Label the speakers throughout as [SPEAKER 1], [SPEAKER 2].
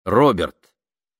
[SPEAKER 1] Роберт.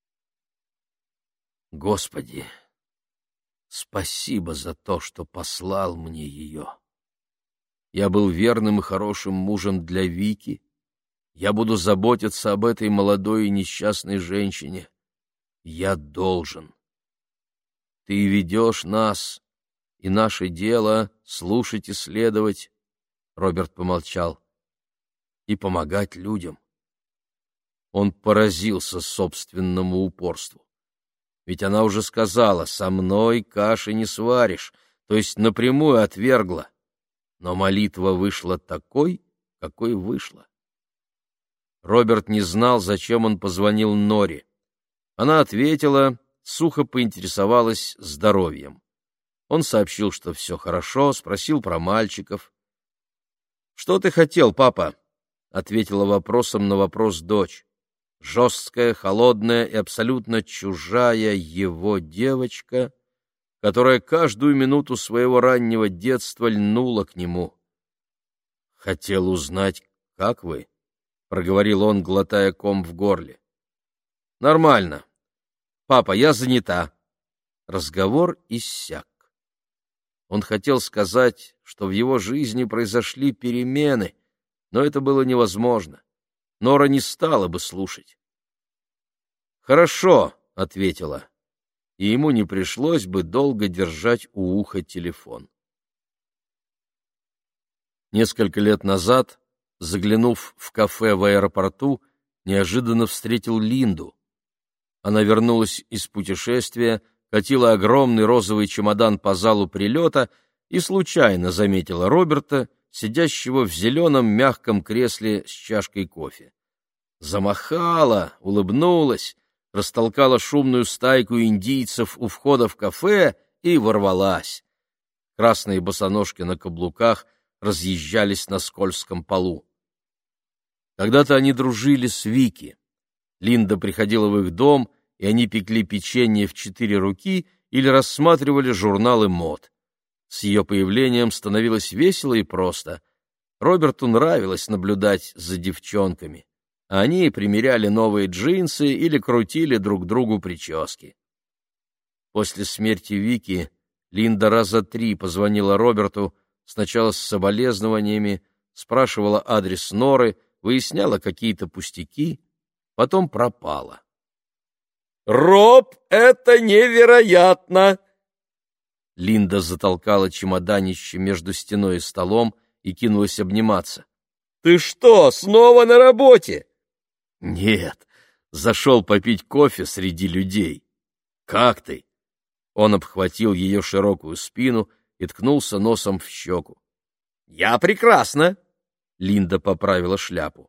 [SPEAKER 1] Господи, спасибо за то, что послал мне ее. Я был верным и хорошим мужем для Вики. Я буду заботиться об этой молодой и несчастной женщине. Я должен. Ты ведешь нас, и наше дело — слушать и следовать, — Роберт помолчал, — и помогать людям. Он поразился собственному упорству. Ведь она уже сказала: «Со мной каши не сваришь», то есть напрямую отвергла. Но молитва вышла такой, какой вышла. Роберт не знал, зачем он позвонил Норе. Она ответила, сухо поинтересовалась здоровьем. Он сообщил, что все хорошо, спросил про мальчиков. «Что ты хотел, папа?» — ответила вопросом на вопрос дочь. Жесткая, холодная и абсолютно чужая его девочка, которая каждую минуту своего раннего детства льнула к нему. «Хотел узнать, как вы?» — проговорил он, глотая ком в горле. «Нормально. Папа, я занята». Разговор иссяк. Он хотел сказать, что в его жизни произошли перемены, но это было невозможно. Нора не стала бы слушать. «Хорошо», — ответила, и ему не пришлось бы долго держать у уха телефон. Несколько лет назад, заглянув в кафе в аэропорту, неожиданно встретил Линду. Она вернулась из путешествия, катила огромный розовый чемодан по залу прилета и случайно заметила Роберта, сидящего в зеленом мягком кресле с чашкой кофе. Замахала, улыбнулась, растолкала шумную стайку индийцев у входа в кафе и ворвалась. Красные босоножки на каблуках разъезжались на скользком полу. Когда-то они дружили с Вики. Линда приходила в их дом, и они пекли печенье в 4 руки или рассматривали журналы мод. С ее появлением становилось весело и просто. Роберту нравилось наблюдать за девчонками. Они примеряли новые джинсы или крутили друг другу прически. После смерти Вики Линда раза 3 позвонила Роберту, сначала с соболезнованиями, спрашивала адрес Норы, выясняла какие-то пустяки, потом пропала. «Роб, это невероятно!» Линда затолкала чемоданище между стеной и столом и кинулась обниматься. «Ты что, снова на работе?» «Нет, зашел попить кофе среди людей. Как ты?» Он обхватил ее широкую спину и ткнулся носом в щеку. «Я прекрасно!» Линда поправила шляпу.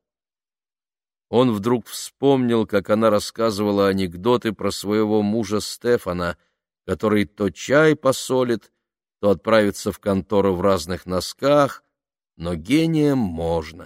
[SPEAKER 1] Он вдруг вспомнил, как она рассказывала анекдоты про своего мужа Стефана, который то чай посолит, то отправится в контору в разных носках, но гением можно.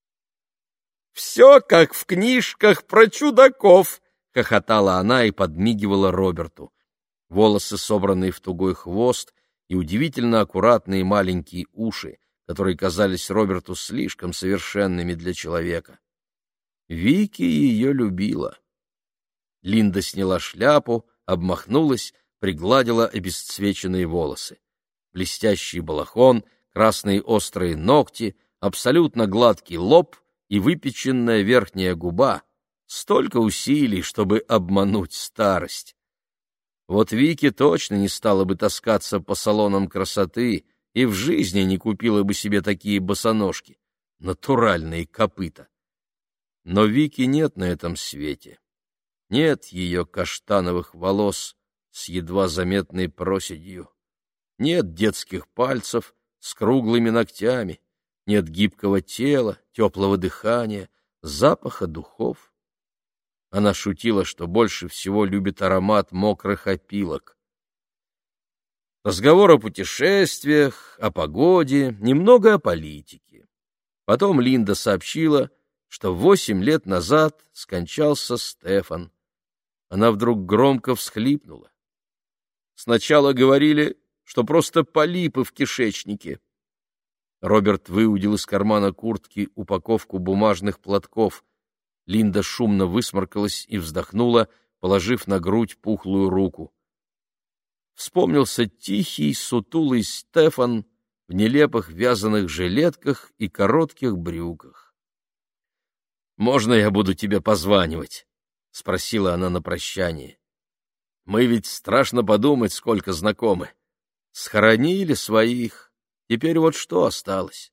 [SPEAKER 1] «Все как в книжках про чудаков!» — хохотала она и подмигивала Роберту. Волосы, собранные в тугой хвост, и удивительно аккуратные маленькие уши, которые казались Роберту слишком совершенными для человека. Вики ее любила. Линда сняла шляпу, обмахнулась, пригладила обесцвеченные волосы. Блестящий балахон, красные острые ногти, абсолютно гладкий лоб и выпеченная верхняя губа. Столько усилий, чтобы обмануть старость. Вот Вики точно не стала бы таскаться по салонам красоты и в жизни не купила бы себе такие босоножки, натуральные копыта. Но Вики нет на этом свете. Нет ее каштановых волос с едва заметной проседью. Нет детских пальцев с круглыми ногтями. Нет гибкого тела, теплого дыхания, запаха духов. Она шутила, что больше всего любит аромат мокрых опилок. Разговор о путешествиях, о погоде, немного о политике. Потом Линда сообщила, что 8 лет назад скончался Стефан. Она вдруг громко всхлипнула. Сначала говорили, что просто полипы в кишечнике. Роберт выудил из кармана куртки упаковку бумажных платков. Линда шумно высморкалась и вздохнула, положив на грудь пухлую руку. Вспомнился тихий, сутулый Стефан в нелепых вязаных жилетках и коротких брюках. «Можно я буду тебе позванивать?» — спросила она на прощание. «Мы ведь, страшно подумать, сколько знакомы. Схоронили своих, теперь вот что осталось?»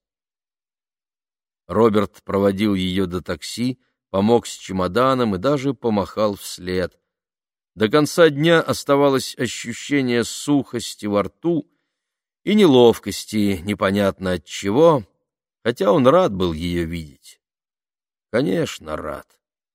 [SPEAKER 1] Роберт проводил ее до такси, помог с чемоданом и даже помахал вслед. До конца дня оставалось ощущение сухости во рту и неловкости, непонятно от чего, хотя он рад был ее видеть. Конечно, рад.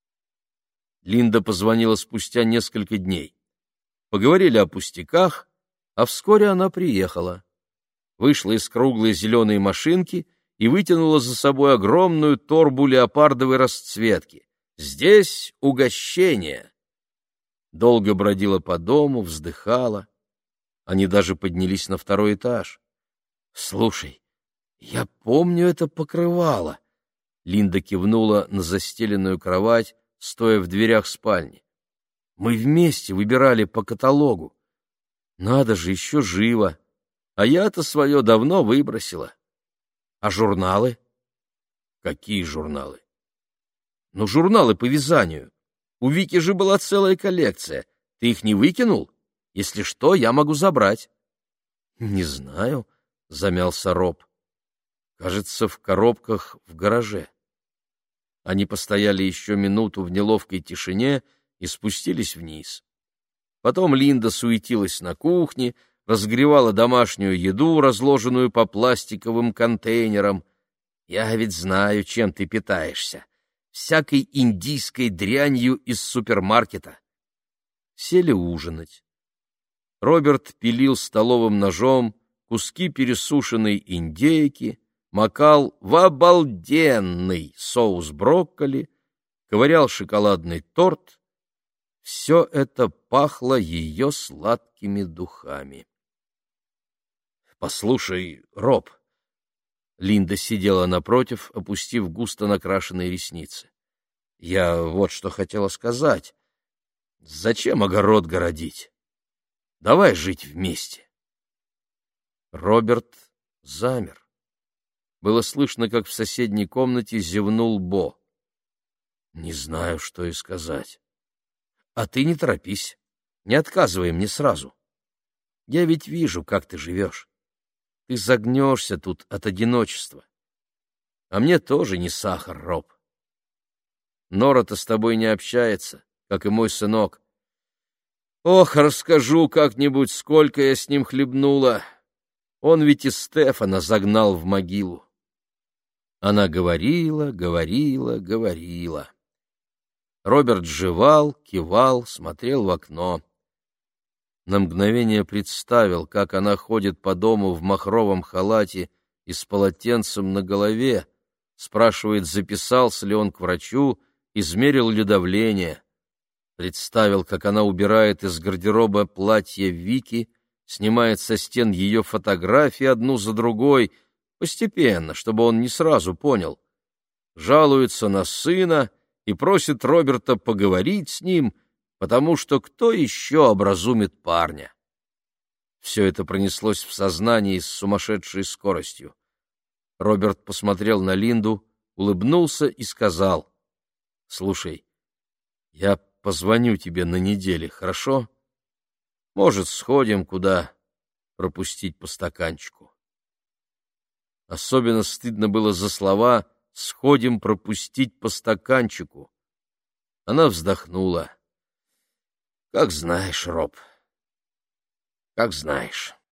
[SPEAKER 1] Линда позвонила спустя несколько дней. Поговорили о пустяках, а вскоре она приехала. Вышла из круглой зеленой машинки и вытянула за собой огромную торбу леопардовой расцветки. «Здесь угощение!» Долго бродила по дому, вздыхала. Они даже поднялись на второй этаж. «Слушай, я помню это покрывало!» Линда кивнула на застеленную кровать, стоя в дверях спальни. «Мы вместе выбирали по каталогу. Надо же, еще живо! А я-то свое давно выбросила. А журналы?» «Какие журналы?» «Ну, журналы по вязанию. У Вики же была целая коллекция. Ты их не выкинул? Если что, я могу забрать». «Не знаю», — замялся Роб. «Кажется, в коробках в гараже». Они постояли еще минуту в неловкой тишине и спустились вниз. Потом Линда суетилась на кухне, разогревала домашнюю еду, разложенную по пластиковым контейнерам. «Я ведь знаю, чем ты питаешься. Всякой индийской дрянью из супермаркета». Сели ужинать. Роберт пилил столовым ножом куски пересушенной индейки, макал в обалденный соус брокколи, ковырял шоколадный торт. Все это пахло ее сладкими духами. «Послушай, Роб», — Линда сидела напротив, опустив густо накрашенные ресницы, — «я вот что хотела сказать. Зачем огород городить? Давай жить вместе». Роберт замер. Было слышно, как в соседней комнате зевнул Бо. «Не знаю, что и сказать. А ты не торопись, не отказывай мне сразу. Я ведь вижу, как ты живешь. Ты загнешься тут от одиночества. А мне тоже не сахар, Роб. Нора-то с тобой не общается, как и мой сынок. Ох, расскажу как-нибудь, сколько я с ним хлебнула. Он ведь и Стефана загнал в могилу». Она говорила, говорила, говорила. Роберт жевал, кивал, смотрел в окно. На мгновение представил, как она ходит по дому в махровом халате и с полотенцем на голове, спрашивает, записался ли он к врачу, измерил ли давление. Представил, как она убирает из гардероба платье Вики, снимает со стен ее фотографии одну за другой, постепенно, чтобы он не сразу понял. Жалуется на сына и просит Роберта поговорить с ним, потому что кто еще образумит парня? Все это пронеслось в сознании с сумасшедшей скоростью. Роберт посмотрел на Линду, улыбнулся и сказал: «Слушай, я позвоню тебе на неделе, хорошо? Может, сходим куда пропустить по стаканчику». Особенно стыдно было за слова «сходим пропустить по стаканчику». Она вздохнула. «Как знаешь, Роб, как знаешь».